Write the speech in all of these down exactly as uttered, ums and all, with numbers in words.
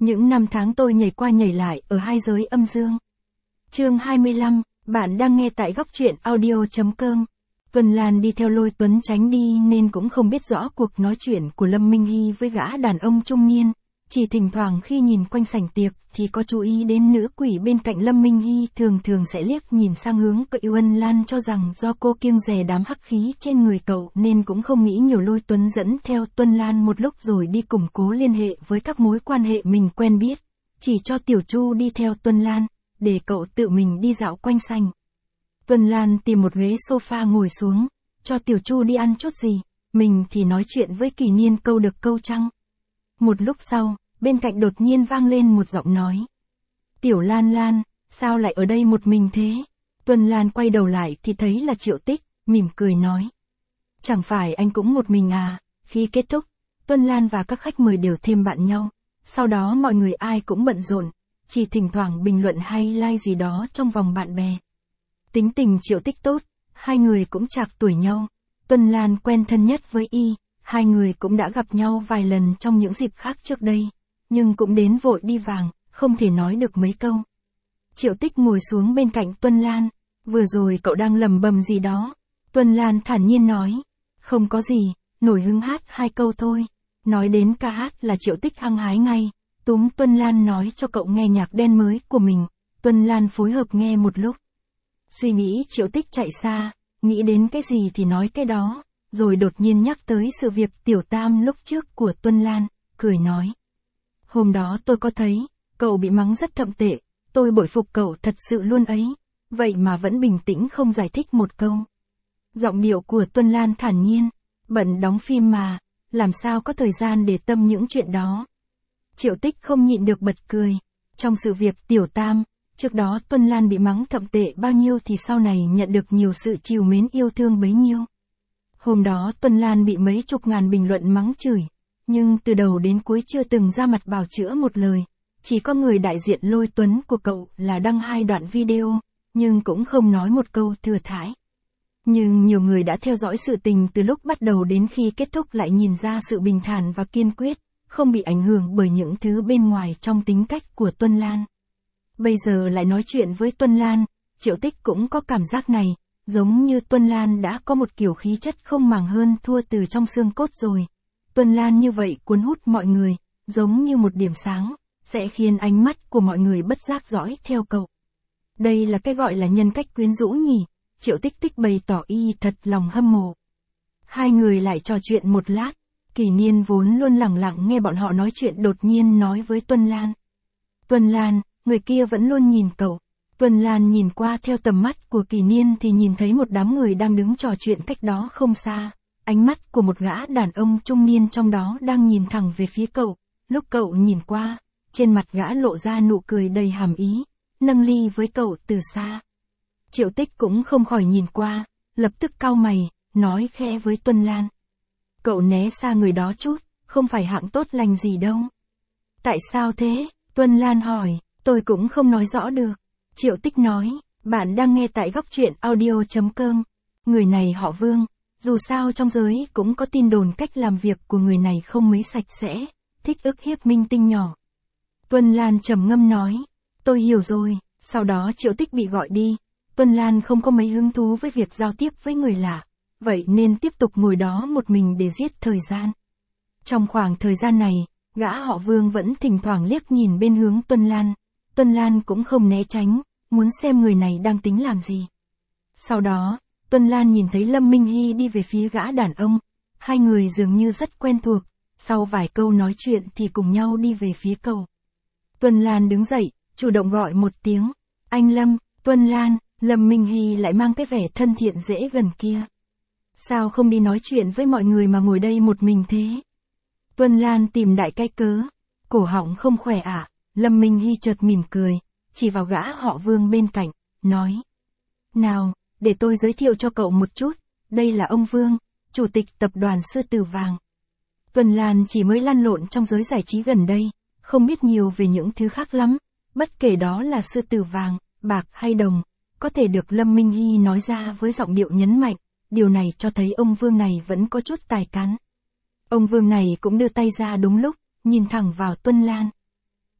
Những năm tháng tôi nhảy qua nhảy lại ở hai giới âm dương. Chương hai mươi lăm, bạn đang nghe tại góc truyện audio chấm com. Tuần Lan đi theo Lôi Tuấn tránh đi nên cũng không biết rõ cuộc nói chuyện của Lâm Minh Hy với gã đàn ông trung niên, chỉ thỉnh thoảng khi nhìn quanh sảnh tiệc thì có chú ý đến nữ quỷ bên cạnh Lâm Minh Hy, thường thường sẽ liếc nhìn sang hướng cậu Ân Lan, cho rằng do cô kiêng dè đám hắc khí trên người cậu nên cũng không nghĩ nhiều. Lôi Tuấn dẫn theo Tuần Lan một lúc rồi đi củng cố liên hệ với các mối quan hệ mình quen biết, chỉ cho Tiểu Chu đi theo Tuần Lan, để cậu tự mình đi dạo quanh sảnh. Tuần Lan tìm một ghế sofa ngồi xuống, cho Tiểu Chu đi ăn chút gì, mình thì nói chuyện với Kỳ Niên câu được câu trăng. Một lúc sau, bên cạnh đột nhiên vang lên một giọng nói. Tiểu Lan Lan, sao lại ở đây một mình thế? Tuần Lan quay đầu lại thì thấy là Triệu Tích, mỉm cười nói. Chẳng phải anh cũng một mình à? Khi kết thúc, Tuần Lan và các khách mời đều thêm bạn nhau, sau đó mọi người ai cũng bận rộn, chỉ thỉnh thoảng bình luận hay like gì đó trong vòng bạn bè. Tính tình Triệu Tích tốt, hai người cũng chạc tuổi nhau, Tuần Lan quen thân nhất với y, hai người cũng đã gặp nhau vài lần trong những dịp khác trước đây, nhưng cũng đến vội đi vàng, không thể nói được mấy câu. Triệu Tích ngồi xuống bên cạnh Tuần Lan, vừa rồi cậu đang lầm bầm gì đó? Tuần Lan thản nhiên nói, không có gì, nổi hứng hát hai câu thôi. Nói đến ca hát là Triệu Tích hăng hái ngay, túm Tuần Lan nói cho cậu nghe nhạc đen mới của mình, Tuần Lan phối hợp nghe một lúc. Suy nghĩ Triệu Tích chạy xa, nghĩ đến cái gì thì nói cái đó, rồi đột nhiên nhắc tới sự việc Tiểu Tam lúc trước của Tuần Lan, cười nói. Hôm đó tôi có thấy, cậu bị mắng rất thậm tệ, tôi bội phục cậu thật sự luôn ấy, vậy mà vẫn bình tĩnh không giải thích một câu. Giọng điệu của Tuần Lan thản nhiên, bận đóng phim mà, làm sao có thời gian để tâm những chuyện đó. Triệu Tích không nhịn được bật cười, trong sự việc Tiểu Tam, trước đó Tuần Lan bị mắng thậm tệ bao nhiêu thì sau này nhận được nhiều sự trìu mến yêu thương bấy nhiêu. Hôm đó Tuần Lan bị mấy chục ngàn bình luận mắng chửi, nhưng từ đầu đến cuối chưa từng ra mặt bào chữa một lời, chỉ có người đại diện Lôi Tuấn của cậu là đăng hai đoạn video, nhưng cũng không nói một câu thừa thãi. Nhưng nhiều người đã theo dõi sự tình từ lúc bắt đầu đến khi kết thúc lại nhìn ra sự bình thản và kiên quyết, không bị ảnh hưởng bởi những thứ bên ngoài trong tính cách của Tuần Lan. Bây giờ lại nói chuyện với Tuần Lan, Triệu Tích cũng có cảm giác này, giống như Tuần Lan đã có một kiểu khí chất không màng hơn thua từ trong xương cốt rồi. Tuần Lan như vậy cuốn hút mọi người, giống như một điểm sáng, sẽ khiến ánh mắt của mọi người bất giác dõi theo cậu. Đây là cái gọi là nhân cách quyến rũ nhỉ, Triệu Tích Tích bày tỏ y thật lòng hâm mộ. Hai người lại trò chuyện một lát, Kỳ Niên vốn luôn lẳng lặng nghe bọn họ nói chuyện đột nhiên nói với Tuần Lan. Tuần Lan, người kia vẫn luôn nhìn cậu. Tuần Lan nhìn qua theo tầm mắt của Kỳ Niên thì nhìn thấy một đám người đang đứng trò chuyện cách đó không xa. Ánh mắt của một gã đàn ông trung niên trong đó đang nhìn thẳng về phía cậu. Lúc cậu nhìn qua, trên mặt gã lộ ra nụ cười đầy hàm ý, nâng ly với cậu từ xa. Triệu Tích cũng không khỏi nhìn qua, lập tức cau mày, nói khẽ với Tuần Lan. Cậu né xa người đó chút, không phải hạng tốt lành gì đâu. Tại sao thế? Tuần Lan hỏi, tôi cũng không nói rõ được. Triệu Tích nói, bạn đang nghe tại góc truyện audio chấm com. Người này họ Vương, dù sao trong giới cũng có tin đồn cách làm việc của người này không mấy sạch sẽ, thích ức hiếp minh tinh nhỏ. Tuần Lan trầm ngâm nói, tôi hiểu rồi. Sau đó Triệu Tích bị gọi đi, Tuần Lan không có mấy hứng thú với việc giao tiếp với người lạ, vậy nên tiếp tục ngồi đó một mình để giết thời gian. Trong khoảng thời gian này, gã họ Vương vẫn thỉnh thoảng liếc nhìn bên hướng Tuần Lan, Tuần Lan cũng không né tránh, muốn xem người này đang tính làm gì. Sau đó, Tuần Lan nhìn thấy Lâm Minh Hy đi về phía gã đàn ông, hai người dường như rất quen thuộc, sau vài câu nói chuyện thì cùng nhau đi về phía cầu. Tuần Lan đứng dậy, chủ động gọi một tiếng, anh Lâm. Tuần Lan, Lâm Minh Hy lại mang cái vẻ thân thiện dễ gần kia. Sao không đi nói chuyện với mọi người mà ngồi đây một mình thế? Tuần Lan tìm đại cái cớ, cổ họng không khỏe à? Lâm Minh Hy chợt mỉm cười, chỉ vào gã họ Vương bên cạnh, nói. Nào, để tôi giới thiệu cho cậu một chút, đây là ông Vương, chủ tịch tập đoàn Sư Tử Vàng. Tuần Lan chỉ mới lăn lộn trong giới giải trí gần đây, không biết nhiều về những thứ khác lắm, bất kể đó là Sư Tử Vàng, bạc hay đồng, có thể được Lâm Minh Hy nói ra với giọng điệu nhấn mạnh, điều này cho thấy ông Vương này vẫn có chút tài cán. Ông Vương này cũng đưa tay ra đúng lúc, nhìn thẳng vào Tuần Lan.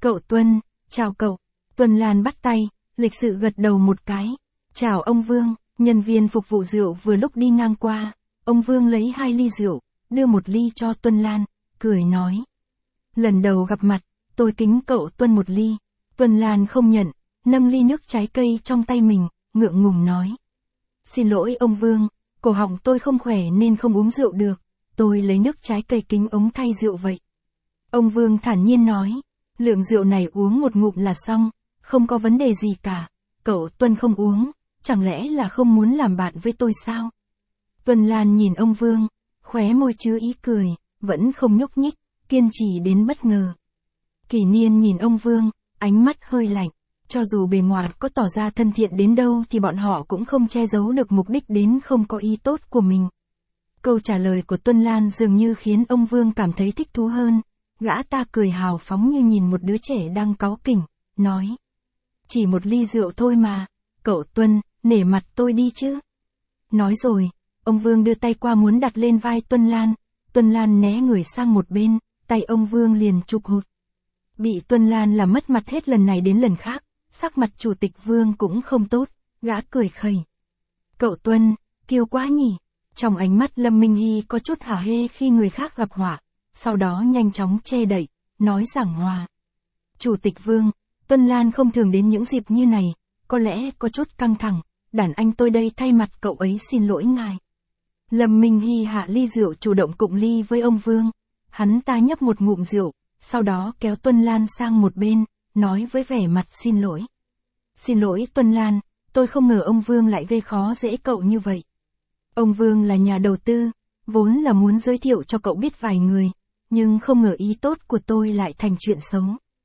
Cậu Tuân, chào cậu. Tuân Lan bắt tay, lịch sự gật đầu một cái. Chào ông Vương, nhân viên phục vụ rượu vừa lúc đi ngang qua. Ông Vương lấy hai ly rượu, đưa một ly cho Tuân Lan, cười nói. Lần đầu gặp mặt, tôi kính cậu Tuân một ly. Tuân Lan không nhận, nâng ly nước trái cây trong tay mình, ngượng ngùng nói. Xin lỗi ông Vương, cổ họng tôi không khỏe nên không uống rượu được, tôi lấy nước trái cây kính ống thay rượu vậy. Ông Vương thản nhiên nói, lượng rượu này uống một ngụm là xong, không có vấn đề gì cả, cậu Tuân không uống, chẳng lẽ là không muốn làm bạn với tôi sao? Tuân Lan nhìn ông Vương, khóe môi chứa ý cười, vẫn không nhúc nhích, kiên trì đến bất ngờ. Kỷ Niên nhìn ông Vương, ánh mắt hơi lạnh, cho dù bề ngoài có tỏ ra thân thiện đến đâu thì bọn họ cũng không che giấu được mục đích đến không có ý tốt của mình. Câu trả lời của Tuân Lan dường như khiến ông Vương cảm thấy thích thú hơn, gã ta cười hào phóng như nhìn một đứa trẻ đang cáu kỉnh, nói. Chỉ một ly rượu thôi mà, cậu Tuân, nể mặt tôi đi chứ. Nói rồi, ông Vương đưa tay qua muốn đặt lên vai Tuân Lan, Tuân Lan né người sang một bên, tay ông Vương liền chụp hụt. Bị Tuân Lan làm mất mặt hết lần này đến lần khác, sắc mặt chủ tịch Vương cũng không tốt, gã cười khẩy. Cậu Tuân, kiêu quá nhỉ. Trong ánh mắt Lâm Minh Hy có chút hả hê khi người khác gặp họa, sau đó nhanh chóng che đậy, nói giảng hòa. Chủ tịch Vương, Tuân Lan không thường đến những dịp như này, có lẽ có chút căng thẳng, đàn anh tôi đây thay mặt cậu ấy xin lỗi ngài. Lâm Minh Hy hạ ly rượu chủ động cụng ly với ông Vương, hắn ta nhấp một ngụm rượu, sau đó kéo Tuân Lan sang một bên, nói với vẻ mặt xin lỗi. Xin lỗi Tuân Lan, tôi không ngờ ông Vương lại gây khó dễ cậu như vậy. Ông Vương là nhà đầu tư, vốn là muốn giới thiệu cho cậu biết vài người, nhưng không ngờ ý tốt của tôi lại thành chuyện xấu.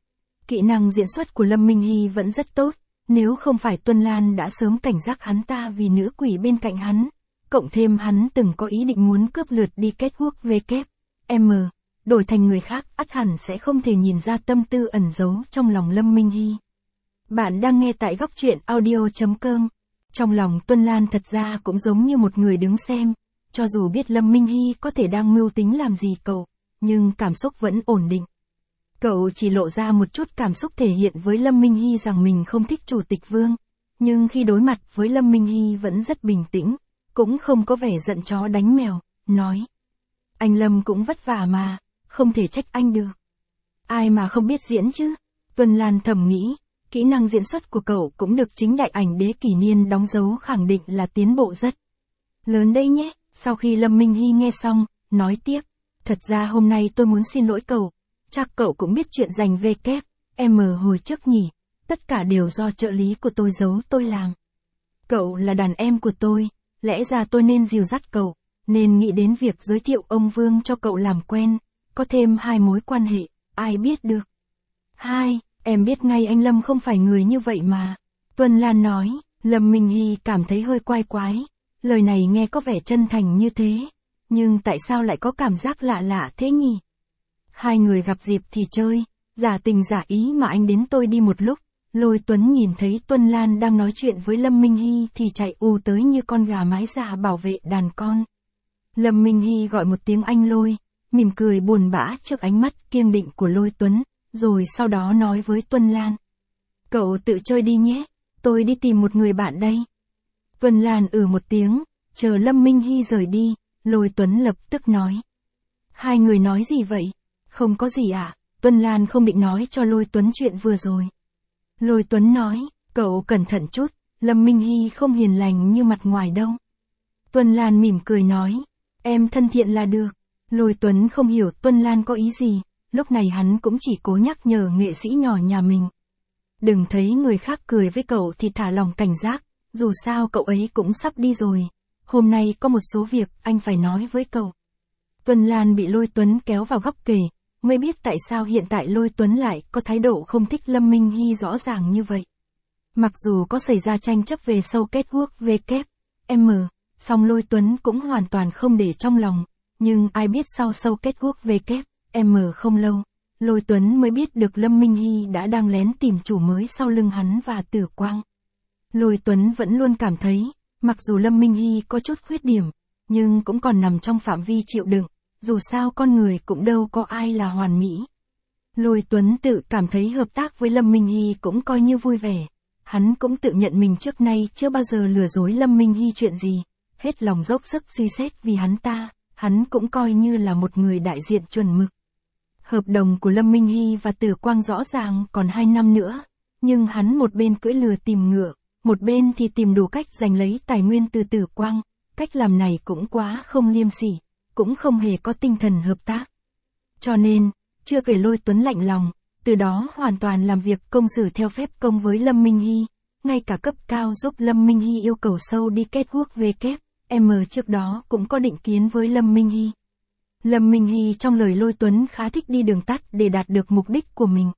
Kỹ năng diễn xuất của Lâm Minh Hy vẫn rất tốt, nếu không phải Tuân Lan đã sớm cảnh giác hắn ta vì nữ quỷ bên cạnh hắn, cộng thêm hắn từng có ý định muốn cướp lượt đi kết quốc vê kép em, đổi thành người khác ắt hẳn sẽ không thể nhìn ra tâm tư ẩn giấu trong lòng Lâm Minh Hy. Bạn đang nghe tại góc truyện audio chấm com. Trong lòng Tuân Lan thật ra cũng giống như một người đứng xem, cho dù biết Lâm Minh Hy có thể đang mưu tính làm gì cậu, nhưng cảm xúc vẫn ổn định. Cậu chỉ lộ ra một chút cảm xúc thể hiện với Lâm Minh Hy rằng mình không thích chủ tịch Vương, nhưng khi đối mặt với Lâm Minh Hy vẫn rất bình tĩnh, cũng không có vẻ giận chó đánh mèo, nói. Anh Lâm cũng vất vả mà, không thể trách anh được. Ai mà không biết diễn chứ? Tuân Lan thầm nghĩ. Kỹ năng diễn xuất của cậu cũng được chính đại ảnh đế Kỷ Niên đóng dấu khẳng định là tiến bộ rất lớn đây nhé. Sau khi Lâm Minh Hy nghe xong, nói tiếp. Thật ra hôm nay tôi muốn xin lỗi cậu. Chắc cậu cũng biết chuyện giành vê kép em hồi trước nhỉ. Tất cả đều do trợ lý của tôi giấu tôi làm. Cậu là đàn em của tôi. Lẽ ra tôi nên dìu dắt cậu. Nên nghĩ đến việc giới thiệu ông Vương cho cậu làm quen. Có thêm hai mối quan hệ. Ai biết được. Hai. Em biết ngay anh Lâm không phải người như vậy mà. Tuân Lan nói, Lâm Minh Hy cảm thấy hơi quái quái. Lời này nghe có vẻ chân thành như thế. Nhưng tại sao lại có cảm giác lạ lạ thế nhỉ? Hai người gặp dịp thì chơi, giả tình giả ý mà anh đến tôi đi một lúc. Lôi Tuấn nhìn thấy Tuân Lan đang nói chuyện với Lâm Minh Hy thì chạy ù tới như con gà mái già bảo vệ đàn con. Lâm Minh Hy gọi một tiếng anh Lôi, mỉm cười buồn bã trước ánh mắt kiên định của Lôi Tuấn. Rồi sau đó nói với Tuân Lan. Cậu tự chơi đi nhé, tôi đi tìm một người bạn đây. Tuân Lan ừ một tiếng, chờ Lâm Minh Hy rời đi, Lôi Tuấn lập tức nói. Hai người nói gì vậy? Không có gì à? Tuân Lan không định nói cho Lôi Tuấn chuyện vừa rồi. Lôi Tuấn nói, cậu cẩn thận chút, Lâm Minh Hy không hiền lành như mặt ngoài đâu. Tuân Lan mỉm cười nói, em thân thiện là được. Lôi Tuấn không hiểu Tuân Lan có ý gì. Lúc này hắn cũng chỉ cố nhắc nhở nghệ sĩ nhỏ nhà mình. Đừng thấy người khác cười với cậu thì thả lòng cảnh giác, dù sao cậu ấy cũng sắp đi rồi. Hôm nay có một số việc anh phải nói với cậu. Tuân Lan bị Lôi Tuấn kéo vào góc kề, mới biết tại sao hiện tại Lôi Tuấn lại có thái độ không thích Lâm Minh Hy rõ ràng như vậy. Mặc dù có xảy ra tranh chấp về sâu kết quốc vê kép em, song Lôi Tuấn cũng hoàn toàn không để trong lòng, nhưng ai biết sau sâu kết quốc vê kép em không lâu, Lôi Tuấn mới biết được Lâm Minh Hy đã đang lén tìm chủ mới sau lưng hắn và Tử Quang. Lôi Tuấn vẫn luôn cảm thấy, mặc dù Lâm Minh Hy có chút khuyết điểm, nhưng cũng còn nằm trong phạm vi chịu đựng, dù sao con người cũng đâu có ai là hoàn mỹ. Lôi Tuấn tự cảm thấy hợp tác với Lâm Minh Hy cũng coi như vui vẻ. Hắn cũng tự nhận mình trước nay chưa bao giờ lừa dối Lâm Minh Hy chuyện gì, hết lòng dốc sức suy xét vì hắn ta, hắn cũng coi như là một người đại diện chuẩn mực. Hợp đồng của Lâm Minh Hy và Tử Quang rõ ràng còn hai năm nữa, nhưng hắn một bên cưỡi lừa tìm ngựa, một bên thì tìm đủ cách giành lấy tài nguyên từ Tử Quang, cách làm này cũng quá không liêm sỉ, cũng không hề có tinh thần hợp tác. Cho nên, chưa kể Lôi Tuấn lạnh lòng, từ đó hoàn toàn làm việc công xử theo phép công với Lâm Minh Hy, ngay cả cấp cao giúp Lâm Minh Hy yêu cầu sâu đi kết quốc về kép, em trước đó cũng có định kiến với Lâm Minh Hy. Lâm Minh Hy trong lời Lôi Tuấn khá thích đi đường tắt để đạt được mục đích của mình.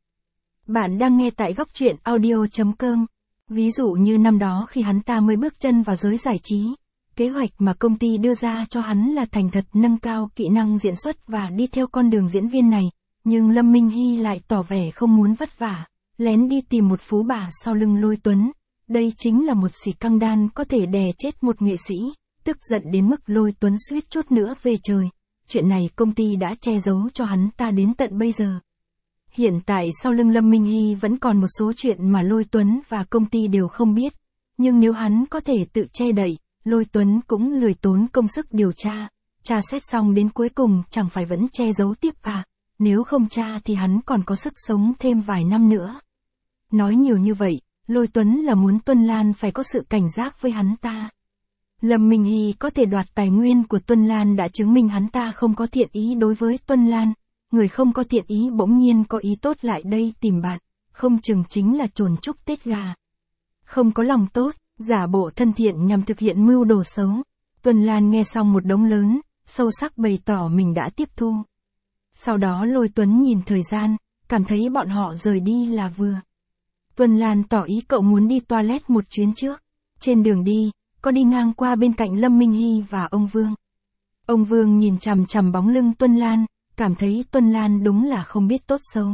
Bạn đang nghe tại góc truyện audio chấm com. Ví dụ như năm đó khi hắn ta mới bước chân vào giới giải trí, kế hoạch mà công ty đưa ra cho hắn là thành thật nâng cao kỹ năng diễn xuất và đi theo con đường diễn viên này, nhưng Lâm Minh Hy lại tỏ vẻ không muốn vất vả, lén đi tìm một phú bà sau lưng Lôi Tuấn. Đây chính là một xì căng đan có thể đè chết một nghệ sĩ, tức giận đến mức Lôi Tuấn suýt chút nữa về trời. Chuyện này công ty đã che giấu cho hắn ta đến tận bây giờ. Hiện tại sau lưng Lâm Minh Hy vẫn còn một số chuyện mà Lôi Tuấn và công ty đều không biết, nhưng nếu hắn có thể tự che đậy, Lôi Tuấn cũng lười tốn công sức điều tra, tra xét xong đến cuối cùng chẳng phải vẫn che giấu tiếp à, nếu không tra thì hắn còn có sức sống thêm vài năm nữa. Nói nhiều như vậy, Lôi Tuấn là muốn Tuân Lan phải có sự cảnh giác với hắn ta. Lâm Minh Hy có thể đoạt tài nguyên của Tuân Lan đã chứng minh hắn ta không có thiện ý đối với Tuân Lan, người không có thiện ý bỗng nhiên có ý tốt lại đây tìm bạn, không chừng chính là trồn chúc Tết gà. Không có lòng tốt, giả bộ thân thiện nhằm thực hiện mưu đồ xấu. Tuân Lan nghe xong một đống lớn, sâu sắc bày tỏ mình đã tiếp thu. Sau đó Lôi Tuấn nhìn thời gian, cảm thấy bọn họ rời đi là vừa. Tuân Lan tỏ ý cậu muốn đi toilet một chuyến trước. Trên đường đi, có đi ngang qua bên cạnh Lâm Minh Hy và ông Vương. Ông Vương nhìn chằm chằm bóng lưng Tuân Lan, cảm thấy Tuân Lan đúng là không biết tốt xấu.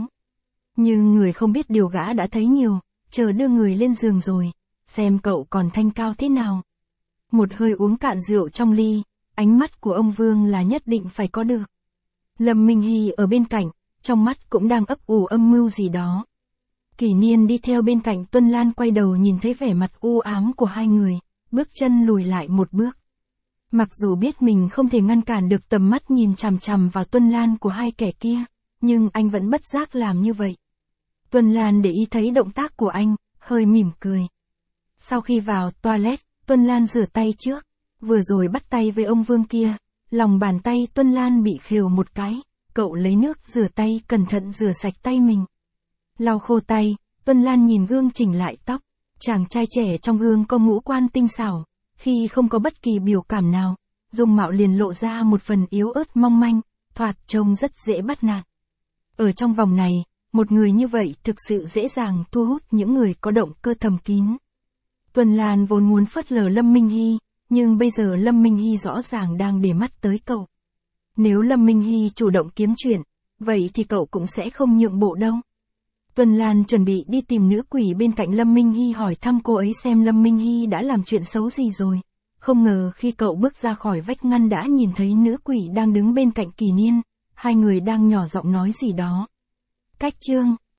Nhưng người không biết điều gã đã thấy nhiều, chờ đưa người lên giường rồi, xem cậu còn thanh cao thế nào. Một hơi uống cạn rượu trong ly, ánh mắt của ông Vương là nhất định phải có được. Lâm Minh Hy ở bên cạnh, trong mắt cũng đang ấp ủ âm mưu gì đó. Kỷ Niên đi theo bên cạnh Tuân Lan quay đầu nhìn thấy vẻ mặt u ám của hai người, bước chân lùi lại một bước. Mặc dù biết mình không thể ngăn cản được tầm mắt nhìn chằm chằm vào Tuân Lan của hai kẻ kia, nhưng anh vẫn bất giác làm như vậy. Tuân Lan để ý thấy động tác của anh, hơi mỉm cười. Sau khi vào toilet, Tuân Lan rửa tay trước, vừa rồi bắt tay với ông Vương kia, lòng bàn tay Tuân Lan bị khều một cái, cậu lấy nước rửa tay cẩn thận rửa sạch tay mình. Lau khô tay, Tuân Lan nhìn gương chỉnh lại tóc, chàng trai trẻ trong gương có ngũ quan tinh xảo, khi không có bất kỳ biểu cảm nào, dung mạo liền lộ ra một phần yếu ớt mong manh, thoạt trông rất dễ bắt nạt. Ở trong vòng này, một người như vậy thực sự dễ dàng thu hút những người có động cơ thầm kín. Tuân Lan vốn muốn phớt lờ Lâm Minh Hy, nhưng bây giờ Lâm Minh Hy rõ ràng đang để mắt tới cậu. Nếu Lâm Minh Hy chủ động kiếm chuyện, vậy thì cậu cũng sẽ không nhượng bộ đâu. Tuân Lan chuẩn bị đi tìm nữ quỷ bên cạnh Lâm Minh Hy hỏi thăm cô ấy xem Lâm Minh Hy đã làm chuyện xấu gì rồi. Không ngờ khi cậu bước ra khỏi vách ngăn đã nhìn thấy nữ quỷ đang đứng bên cạnh Kỷ Niên, hai người đang nhỏ giọng nói gì đó. Cách chương